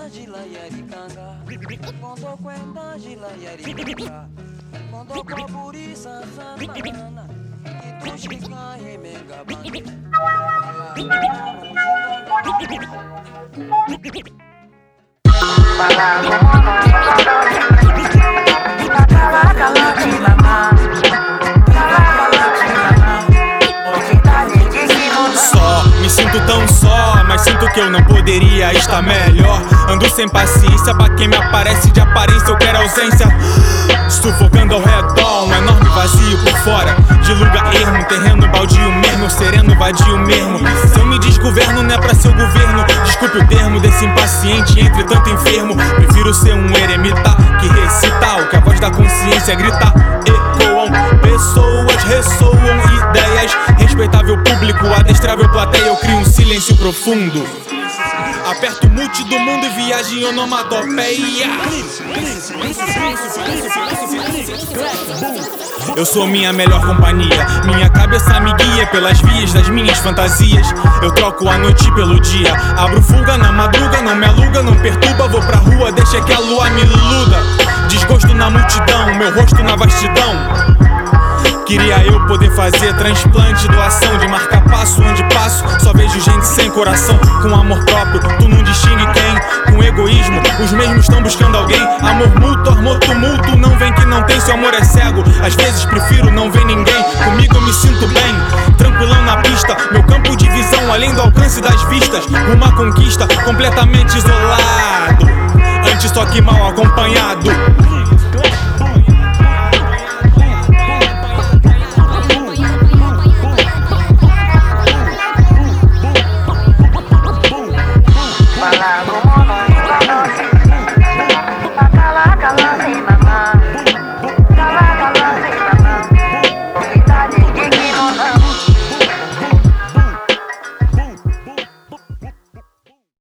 jila yarikanga Kondo kwenda jila yarikanga Kondo kwa burisa sanana Kitushika hemenga bani Só, me sinto tão só, mas sinto que eu não poderia estar melhor. Ando sem paciência pra quem me aparece de aparência, eu quero ausência. Sufocando ao redor, um enorme vazio por fora. De lugar ermo, terreno baldio mesmo, eu sereno vadio mesmo. Se eu me desgoverno não é pra ser o governo. Desculpe o termo desse impaciente entre tanto enfermo. Prefiro ser um eremita que recita o que a voz da consciência grita. Ecoam, pessoas ressoam ideias. Respeitável público, adestrável plateia, eu crio um silêncio profundo. Aperto o mute do mundo e viajo em onomatopeia. Eu sou minha melhor companhia, minha cabeça me guia pelas vias das minhas fantasias. Eu troco a noite pelo dia, abro fuga na madruga, não me aluga, não perturba. Vou pra rua, deixa que a lua me iluda. Desgosto na multidão, meu rosto na vastidão. Queria eu poder fazer transplante, doação de marca-passo. Onde passo, só vejo gente sem coração. Com amor próprio, tu não distingue quem. Com egoísmo, os mesmos estão buscando alguém. Amor mútuo, amor tumulto, não vem que não tem, seu amor é cego. Às vezes prefiro não ver ninguém. Comigo eu me sinto bem, tranquilão na pista. Meu campo de visão, além do alcance das vistas. Uma conquista, completamente isolado. Antes só que mal acompanhado.